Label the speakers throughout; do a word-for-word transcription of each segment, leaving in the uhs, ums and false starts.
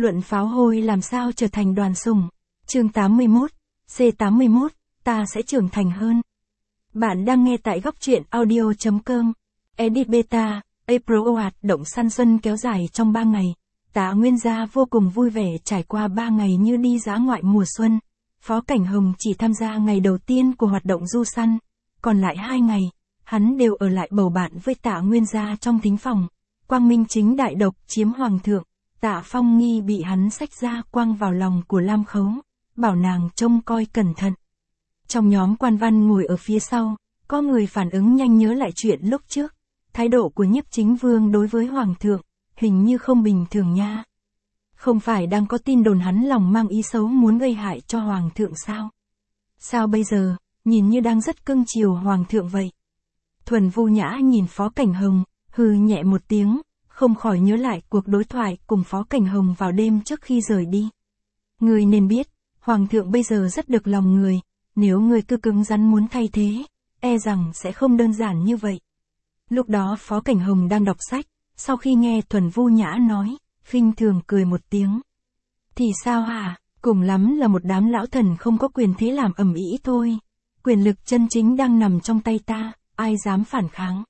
Speaker 1: Luận pháo hôi làm sao trở thành đoàn sủng. Chương tám mươi mốt, C tám mươi mốt, ta sẽ trưởng thành hơn. Bạn đang nghe tại góc truyện audio chấm com. Edit Beta, April hoạt động săn xuân kéo dài trong ba ngày. Tạ Nguyên Gia vô cùng vui vẻ trải qua ba ngày như đi dã ngoại mùa xuân. Phó Cảnh Hồng chỉ tham gia ngày đầu tiên của hoạt động du săn. Còn lại hai ngày, hắn đều ở lại bầu bạn với Tạ Nguyên Gia trong thính phòng. Quang Minh chính đại độc chiếm hoàng thượng. Tạ Phong Nghi bị hắn xách ra quăng vào lòng của Lam Khấu, bảo nàng trông coi cẩn thận. Trong nhóm quan văn ngồi ở phía sau, có người phản ứng nhanh nhớ lại chuyện lúc trước. Thái độ của Nhiếp Chính Vương đối với hoàng thượng, hình như không bình thường nha. Không phải đang có tin đồn hắn lòng mang ý xấu muốn gây hại cho hoàng thượng sao? Sao bây giờ, nhìn như đang rất cưng chiều hoàng thượng vậy? Thuần Vu Nhã nhìn Phó Cảnh Hồng, hừ nhẹ một tiếng, không khỏi nhớ lại cuộc đối thoại cùng Phó Cảnh Hồng vào đêm trước khi rời đi. Ngươi nên biết, hoàng thượng bây giờ rất được lòng người, nếu ngươi cứ cứng rắn muốn thay thế, e rằng sẽ không đơn giản như vậy. Lúc đó Phó Cảnh Hồng đang đọc sách, sau khi nghe Thuần Vu Nhã nói, khinh thường cười một tiếng. Thì sao hả, cùng lắm là một đám lão thần không có quyền thế làm ầm ĩ thôi. Quyền lực chân chính đang nằm trong tay ta, ai dám phản kháng.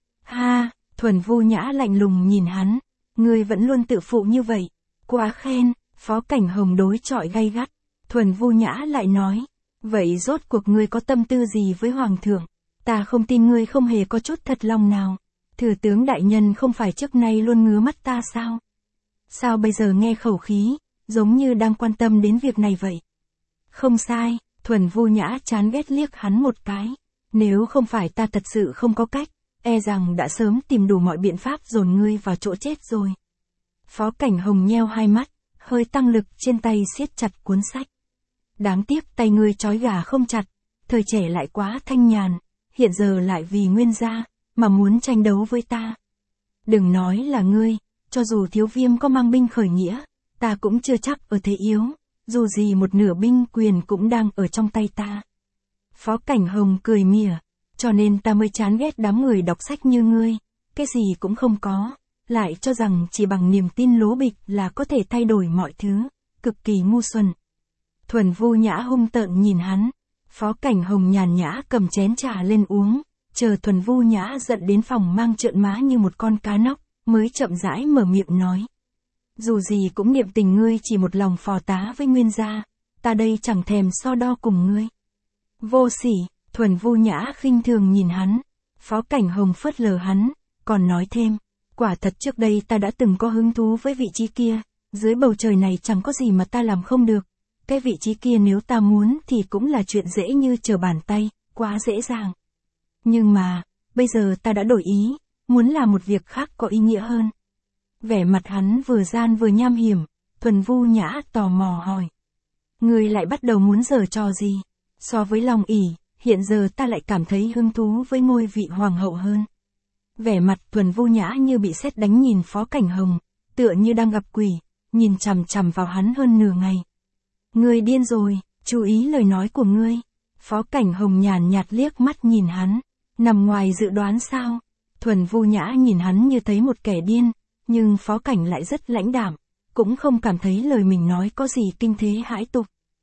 Speaker 1: Ha, Thuần Vu Nhã lạnh lùng nhìn hắn, ngươi vẫn luôn tự phụ như vậy. Quá khen, Phó Cảnh Hồng đối chọi gay gắt. Thuần Vu Nhã lại nói, vậy rốt cuộc ngươi có tâm tư gì với hoàng thượng? Ta không tin ngươi không hề có chút thật lòng nào. Thừa tướng đại nhân không phải trước nay luôn ngứa mắt ta sao? Sao bây giờ nghe khẩu khí, giống như đang quan tâm đến việc này vậy? Không sai, Thuần Vu Nhã chán ghét liếc hắn một cái. Nếu không phải ta thật sự không có cách, e rằng đã sớm tìm đủ mọi biện pháp dồn ngươi vào chỗ chết rồi. Phó Cảnh Hồng nheo hai mắt, hơi tăng lực trên tay siết chặt cuốn sách. Đáng tiếc tay ngươi trói gà không chặt, thời trẻ lại quá thanh nhàn, hiện giờ lại vì Nguyên gia, mà muốn tranh đấu với ta. Đừng nói là ngươi, cho dù Thiếu Viêm có mang binh khởi nghĩa, ta cũng chưa chắc ở thế yếu, dù gì một nửa binh quyền cũng đang ở trong tay ta. Phó Cảnh Hồng cười mỉa, cho nên ta mới chán ghét đám người đọc sách như ngươi, cái gì cũng không có, lại cho rằng chỉ bằng niềm tin lố bịch là có thể thay đổi mọi thứ, cực kỳ ngu xuẩn. Thuần Vu Nhã hung tợn nhìn hắn, Phó Cảnh Hồng nhàn nhã cầm chén trà lên uống, chờ Thuần Vu Nhã giận đến phòng mang trợn má như một con cá nóc, mới chậm rãi mở miệng nói. Dù gì cũng niệm tình ngươi chỉ một lòng phò tá với Nguyên gia, ta đây chẳng thèm so đo cùng ngươi. Vô sỉ, Thuần Vu Nhã khinh thường nhìn hắn, Phó Cảnh Hồng phớt lờ hắn, còn nói thêm, quả thật trước đây ta đã từng có hứng thú với vị trí kia, dưới bầu trời này chẳng có gì mà ta làm không được. Cái vị trí kia nếu ta muốn thì cũng là chuyện dễ như trở bàn tay, quá dễ dàng. Nhưng mà, bây giờ ta đã đổi ý, muốn làm một việc khác có ý nghĩa hơn. Vẻ mặt hắn vừa gian vừa nham hiểm, Thuần Vu Nhã tò mò hỏi. Ngươi lại bắt đầu muốn giở trò gì? So với Long ỷ, hiện giờ ta lại cảm thấy hứng thú với ngôi vị hoàng hậu hơn. Vẻ mặt Thuần Vu Nhã như bị sét đánh nhìn Phó Cảnh Hồng, tựa như đang gặp quỷ, nhìn chằm chằm vào hắn hơn nửa ngày. Ngươi điên rồi, chú ý lời nói của ngươi. Phó Cảnh Hồng nhàn nhạt liếc mắt nhìn hắn, nằm ngoài dự đoán sao? Thuần Vu Nhã nhìn hắn như thấy một kẻ điên, nhưng Phó Cảnh lại rất lãnh đạm, cũng không cảm thấy lời mình nói có gì kinh thế hãi tục.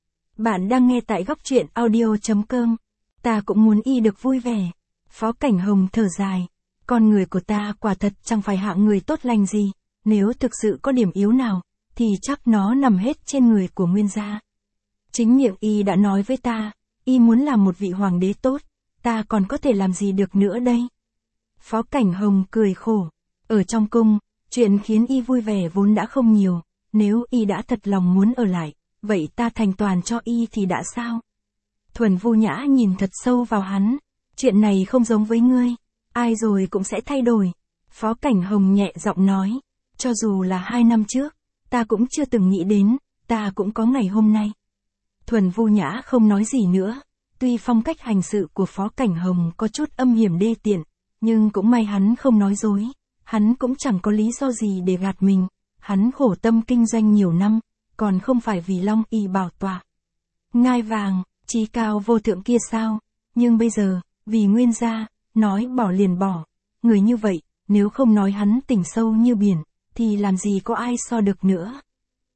Speaker 1: Bạn đang nghe tại góc truyện audio chấm com. Ta cũng muốn y được vui vẻ. Phó Cảnh Hồng thở dài, con người của ta quả thật chẳng phải hạng người tốt lành gì, nếu thực sự có điểm yếu nào, thì chắc nó nằm hết trên người của Nguyên gia. Chính miệng y đã nói với ta, y muốn làm một vị hoàng đế tốt, ta còn có thể làm gì được nữa đây? Phó Cảnh Hồng cười khổ, ở trong cung, chuyện khiến y vui vẻ vốn đã không nhiều, nếu y đã thật lòng muốn ở lại, vậy ta thành toàn cho y thì đã sao? Thuần Vu Nhã nhìn thật sâu vào hắn, chuyện này không giống với ngươi, ai rồi cũng sẽ thay đổi. Phó Cảnh Hồng nhẹ giọng nói, cho dù là hai năm trước, ta cũng chưa từng nghĩ đến, ta cũng có ngày hôm nay. Thuần Vu Nhã không nói gì nữa, tuy phong cách hành sự của Phó Cảnh Hồng có chút âm hiểm đê tiện, nhưng cũng may hắn không nói dối, hắn cũng chẳng có lý do gì để gạt mình, hắn khổ tâm kinh doanh nhiều năm, còn không phải vì Long ỷ bảo tọa. Ngai vàng, chí cao vô thượng kia sao, nhưng bây giờ, vì Nguyên gia, nói bỏ liền bỏ, người như vậy, nếu không nói hắn tình sâu như biển, thì làm gì có ai so được nữa.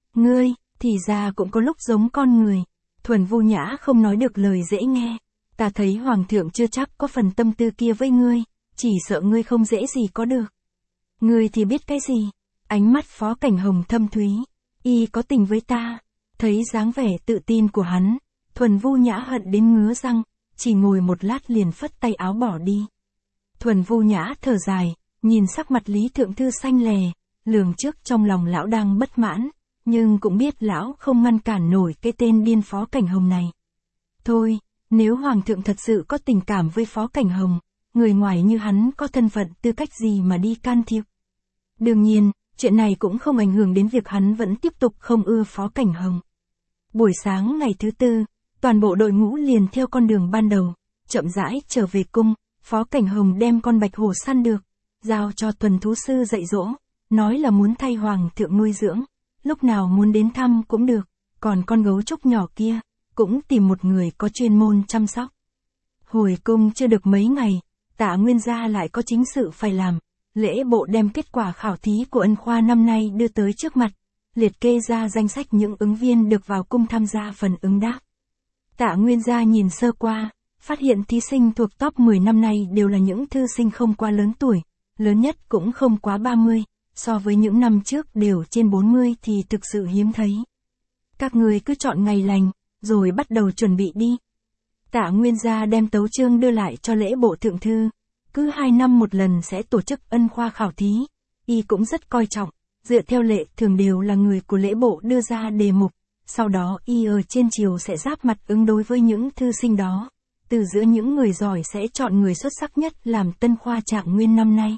Speaker 1: Ngươi, thì ra cũng có lúc giống con người. Thuần Vu Nhã không nói được lời dễ nghe. Ta thấy Hoàng thượng chưa chắc có phần tâm tư kia với ngươi, chỉ sợ ngươi không dễ gì có được. Ngươi thì biết cái gì? Ánh mắt Phó Cảnh Hồng thâm thúy. Y có tình với ta. Thấy dáng vẻ tự tin của hắn, Thuần Vu Nhã hận đến ngứa răng, chỉ ngồi một lát liền phất tay áo bỏ đi. Thuần Vu Nhã thở dài, nhìn sắc mặt Lý Thượng Thư xanh lè, lường trước trong lòng lão đang bất mãn, nhưng cũng biết lão không ngăn cản nổi cái tên điên Phó Cảnh Hồng này. Thôi, nếu Hoàng thượng thật sự có tình cảm với Phó Cảnh Hồng, người ngoài như hắn có thân phận tư cách gì mà đi can thiệp. Đương nhiên, chuyện này cũng không ảnh hưởng đến việc hắn vẫn tiếp tục không ưa Phó Cảnh Hồng. Buổi sáng ngày thứ tư, toàn bộ đội ngũ liền theo con đường ban đầu, chậm rãi trở về cung. Phó Cảnh Hồng đem con bạch hổ săn được, giao cho tuần thú sư dạy dỗ, nói là muốn thay Hoàng thượng nuôi dưỡng, lúc nào muốn đến thăm cũng được, còn con gấu trúc nhỏ kia, cũng tìm một người có chuyên môn chăm sóc. Hồi cung chưa được mấy ngày, Tạ Nguyên gia lại có chính sự phải làm, lễ bộ đem kết quả khảo thí của ân khoa năm nay đưa tới trước mặt, liệt kê ra danh sách những ứng viên được vào cung tham gia phần ứng đáp. Tạ Nguyên gia nhìn sơ qua, phát hiện thí sinh thuộc top mười năm nay đều là những thư sinh không quá lớn tuổi, lớn nhất cũng không quá ba mươi, so với những năm trước đều trên bốn mươi thì thực sự hiếm thấy. Các người cứ chọn ngày lành, rồi bắt đầu chuẩn bị đi. Tạ Nguyên gia đem tấu chương đưa lại cho lễ bộ thượng thư, cứ hai năm một lần sẽ tổ chức ân khoa khảo thí, y cũng rất coi trọng, dựa theo lệ thường đều là người của lễ bộ đưa ra đề mục, sau đó y ở trên triều sẽ giáp mặt ứng đối với những thư sinh đó. Từ giữa những người giỏi sẽ chọn người xuất sắc nhất làm tân khoa trạng nguyên năm nay.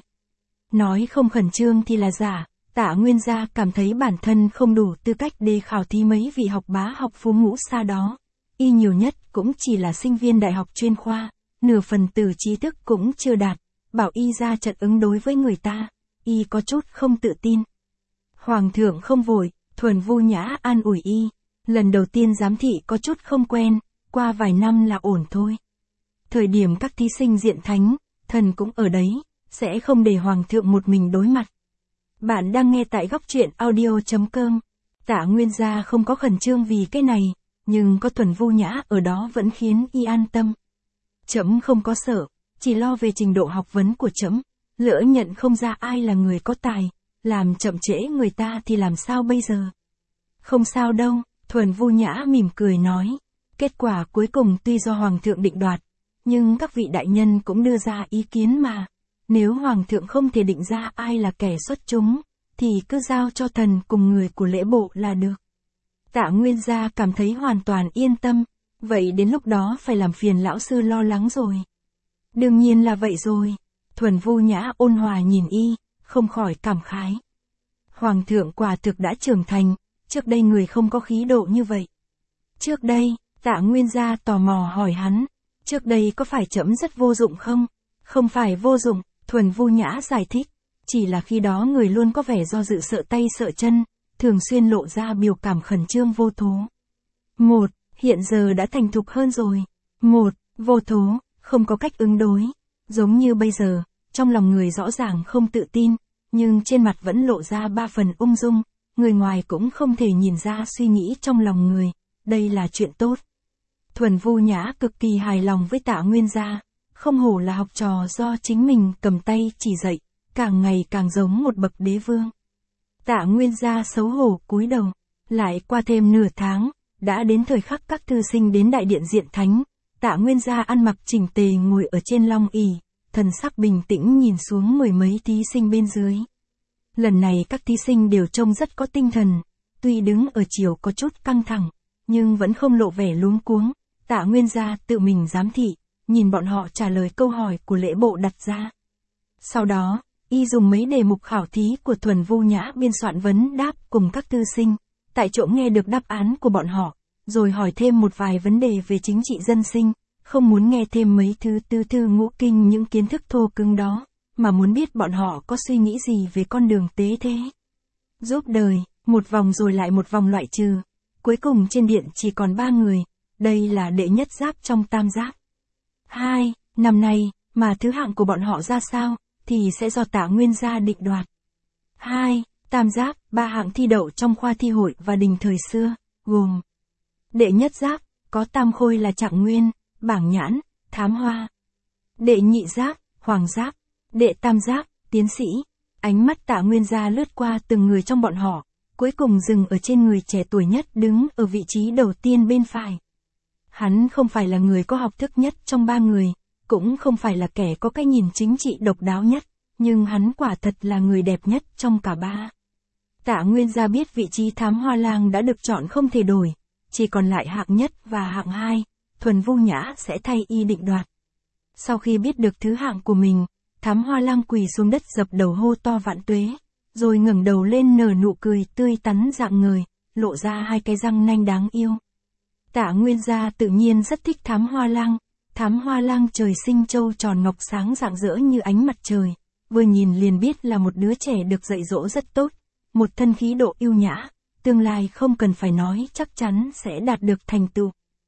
Speaker 1: Nói không khẩn trương thì là giả, Tạ Nguyên gia cảm thấy bản thân không đủ tư cách để khảo thí mấy vị học bá học phú ngũ xa đó. Y nhiều nhất cũng chỉ là sinh viên đại học chuyên khoa, nửa phần từ trí thức cũng chưa đạt, bảo y ra trận ứng đối với người ta, y có chút không tự tin. Hoàng thượng không vội, Thuần Vu Nhã an ủi y, lần đầu tiên giám thị có chút không quen, qua vài năm là ổn thôi. Thời điểm các thí sinh diện thánh, thần cũng ở đấy, sẽ không để Hoàng thượng một mình đối mặt. Bạn đang nghe tại góc truyện audio chấm com. Tạ Nguyên gia không có khẩn trương vì cái này, nhưng có Thuần Vu Nhã ở đó vẫn khiến y an tâm. Trẫm không có sợ, chỉ lo về trình độ học vấn của trẫm, lỡ nhận không ra ai là người có tài, làm chậm trễ người ta thì làm sao bây giờ? Không sao đâu, Thuần Vu Nhã mỉm cười nói, kết quả cuối cùng tuy do Hoàng thượng định đoạt, nhưng các vị đại nhân cũng đưa ra ý kiến mà. Nếu Hoàng thượng không thể định ra ai là kẻ xuất chúng, thì cứ giao cho thần cùng người của lễ bộ là được. Tạ Nguyên gia cảm thấy hoàn toàn yên tâm, vậy đến lúc đó phải làm phiền lão sư lo lắng rồi. Đương nhiên là vậy rồi. Thuần Vu Nhã ôn hòa nhìn y, không khỏi cảm khái. Hoàng thượng quả thực đã trưởng thành, trước đây người không có khí độ như vậy. Trước đây, Tạ Nguyên gia tò mò hỏi hắn, trước đây có phải trẫm rất vô dụng không? Không phải vô dụng, Thuần Vu Nhã giải thích, chỉ là khi đó người luôn có vẻ do dự sợ tay sợ chân, thường xuyên lộ ra biểu cảm khẩn trương vô thố. Một, hiện giờ đã thành thục hơn rồi. Một, vô thố, không có cách ứng đối. Giống như bây giờ, trong lòng người rõ ràng không tự tin, nhưng trên mặt vẫn lộ ra ba phần ung dung, người ngoài cũng không thể nhìn ra suy nghĩ trong lòng người, đây là chuyện tốt. Thuần Vu Nhã cực kỳ hài lòng với Tạ Nguyên gia, không hổ là học trò do chính mình cầm tay chỉ dạy, càng ngày càng giống một bậc đế vương. Tạ Nguyên gia xấu hổ cúi đầu, lại qua thêm nửa tháng, đã đến thời khắc các thư sinh đến đại điện diện thánh, Tạ Nguyên gia ăn mặc chỉnh tề ngồi ở trên long ỷ, thần sắc bình tĩnh nhìn xuống mười mấy thí sinh bên dưới. Lần này các thí sinh đều trông rất có tinh thần, tuy đứng ở chiều có chút căng thẳng, nhưng vẫn không lộ vẻ luống cuống. Tạ Nguyên gia tự mình giám thị, nhìn bọn họ trả lời câu hỏi của lễ bộ đặt ra. Sau đó, y dùng mấy đề mục khảo thí của Thuần Vu Nhã biên soạn vấn đáp cùng các thư sinh, tại chỗ nghe được đáp án của bọn họ, rồi hỏi thêm một vài vấn đề về chính trị dân sinh, không muốn nghe thêm mấy thứ tư thư ngũ kinh những kiến thức thô cứng đó, mà muốn biết bọn họ có suy nghĩ gì về con đường tế thế. Giúp đời, một vòng rồi lại một vòng loại trừ, cuối cùng trên điện chỉ còn ba người, đây là đệ nhất giáp trong tam giáp. Hai, năm nay, mà thứ hạng của bọn họ ra sao, thì sẽ do Tạ Nguyên gia định đoạt. Hai, Tam giáp, ba hạng thi đậu trong khoa thi hội và đình thời xưa, gồm đệ nhất giáp, có tam khôi là Trạng Nguyên, Bảng Nhãn, Thám Hoa. Đệ nhị giáp, Hoàng giáp. Đệ tam giáp, Tiến sĩ. Ánh mắt Tạ Nguyên Gia lướt qua từng người trong bọn họ, cuối cùng dừng ở trên người trẻ tuổi nhất đứng ở vị trí đầu tiên bên phải. Hắn không phải là người có học thức nhất trong ba người, cũng không phải là kẻ có cái nhìn chính trị độc đáo nhất, nhưng hắn quả thật là người đẹp nhất trong cả ba. Tạ Nguyên Gia biết vị trí Thám Hoa Lang đã được chọn không thể đổi, chỉ còn lại hạng nhất và hạng hai, Thuần Vô Nhã sẽ thay y định đoạt. Sau khi biết được thứ hạng của mình, Thám Hoa Lang quỳ xuống đất dập đầu hô to vạn tuế, rồi ngẩng đầu lên nở nụ cười tươi tắn rạng ngời, lộ ra hai cái răng nanh đáng yêu. Tạ Nguyên Gia tự nhiên rất thích Thám Hoa Lang. Thám Hoa Lang trời sinh trâu tròn ngọc sáng rạng rỡ như ánh mặt trời, vừa nhìn liền biết là một đứa trẻ được dạy dỗ rất tốt, một thân khí độ yêu nhã, tương lai không cần phải nói chắc chắn sẽ đạt được thành tựu.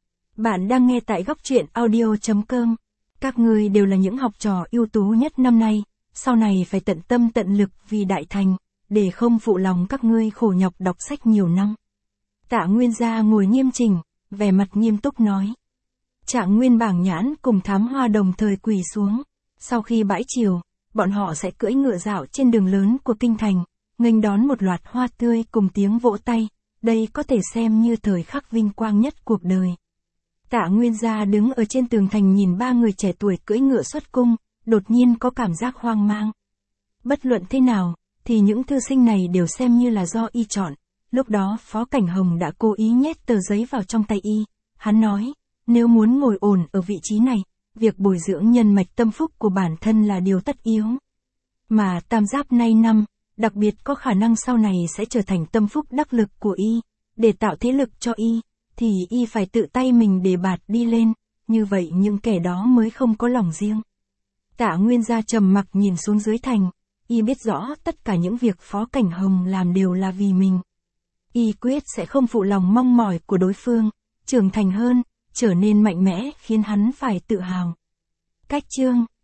Speaker 1: Bạn đang nghe tại góc truyện audio chấm com. Các ngươi đều là những học trò ưu tú nhất năm nay, sau này phải tận tâm tận lực vì đại thành, để không phụ lòng các ngươi khổ nhọc đọc sách nhiều năm. Tạ Nguyên Gia ngồi nghiêm chỉnh, vẻ mặt nghiêm túc nói. Trạng Nguyên, Bảng Nhãn cùng Thám Hoa đồng thời quỳ xuống. Sau khi bãi triều, bọn họ sẽ cưỡi ngựa dạo trên đường lớn của kinh thành, nghênh đón một loạt hoa tươi cùng tiếng vỗ tay, đây có thể xem như thời khắc vinh quang nhất cuộc đời. Tạ Nguyên Gia đứng ở trên tường thành nhìn ba người trẻ tuổi cưỡi ngựa xuất cung, đột nhiên có cảm giác hoang mang. Bất luận thế nào, thì những thư sinh này đều xem như là do y chọn. Lúc đó Phó Cảnh Hồng đã cố ý nhét tờ giấy vào trong tay y. Hắn nói, nếu muốn ngồi ổn ở vị trí này, việc bồi dưỡng nhân mạch tâm phúc của bản thân là điều tất yếu. Mà tam giáp nay năm, đặc biệt có khả năng sau này sẽ trở thành tâm phúc đắc lực của y. Để tạo thế lực cho y, thì y phải tự tay mình đề bạt đi lên, như vậy những kẻ đó mới không có lòng riêng. Tạ Nguyên Gia trầm mặc nhìn xuống dưới thành, y biết rõ tất cả những việc Phó Cảnh Hồng làm đều là vì mình. Y quyết sẽ không phụ lòng mong mỏi của đối phương, trưởng thành hơn, trở nên mạnh mẽ khiến hắn phải tự hào. Cách chương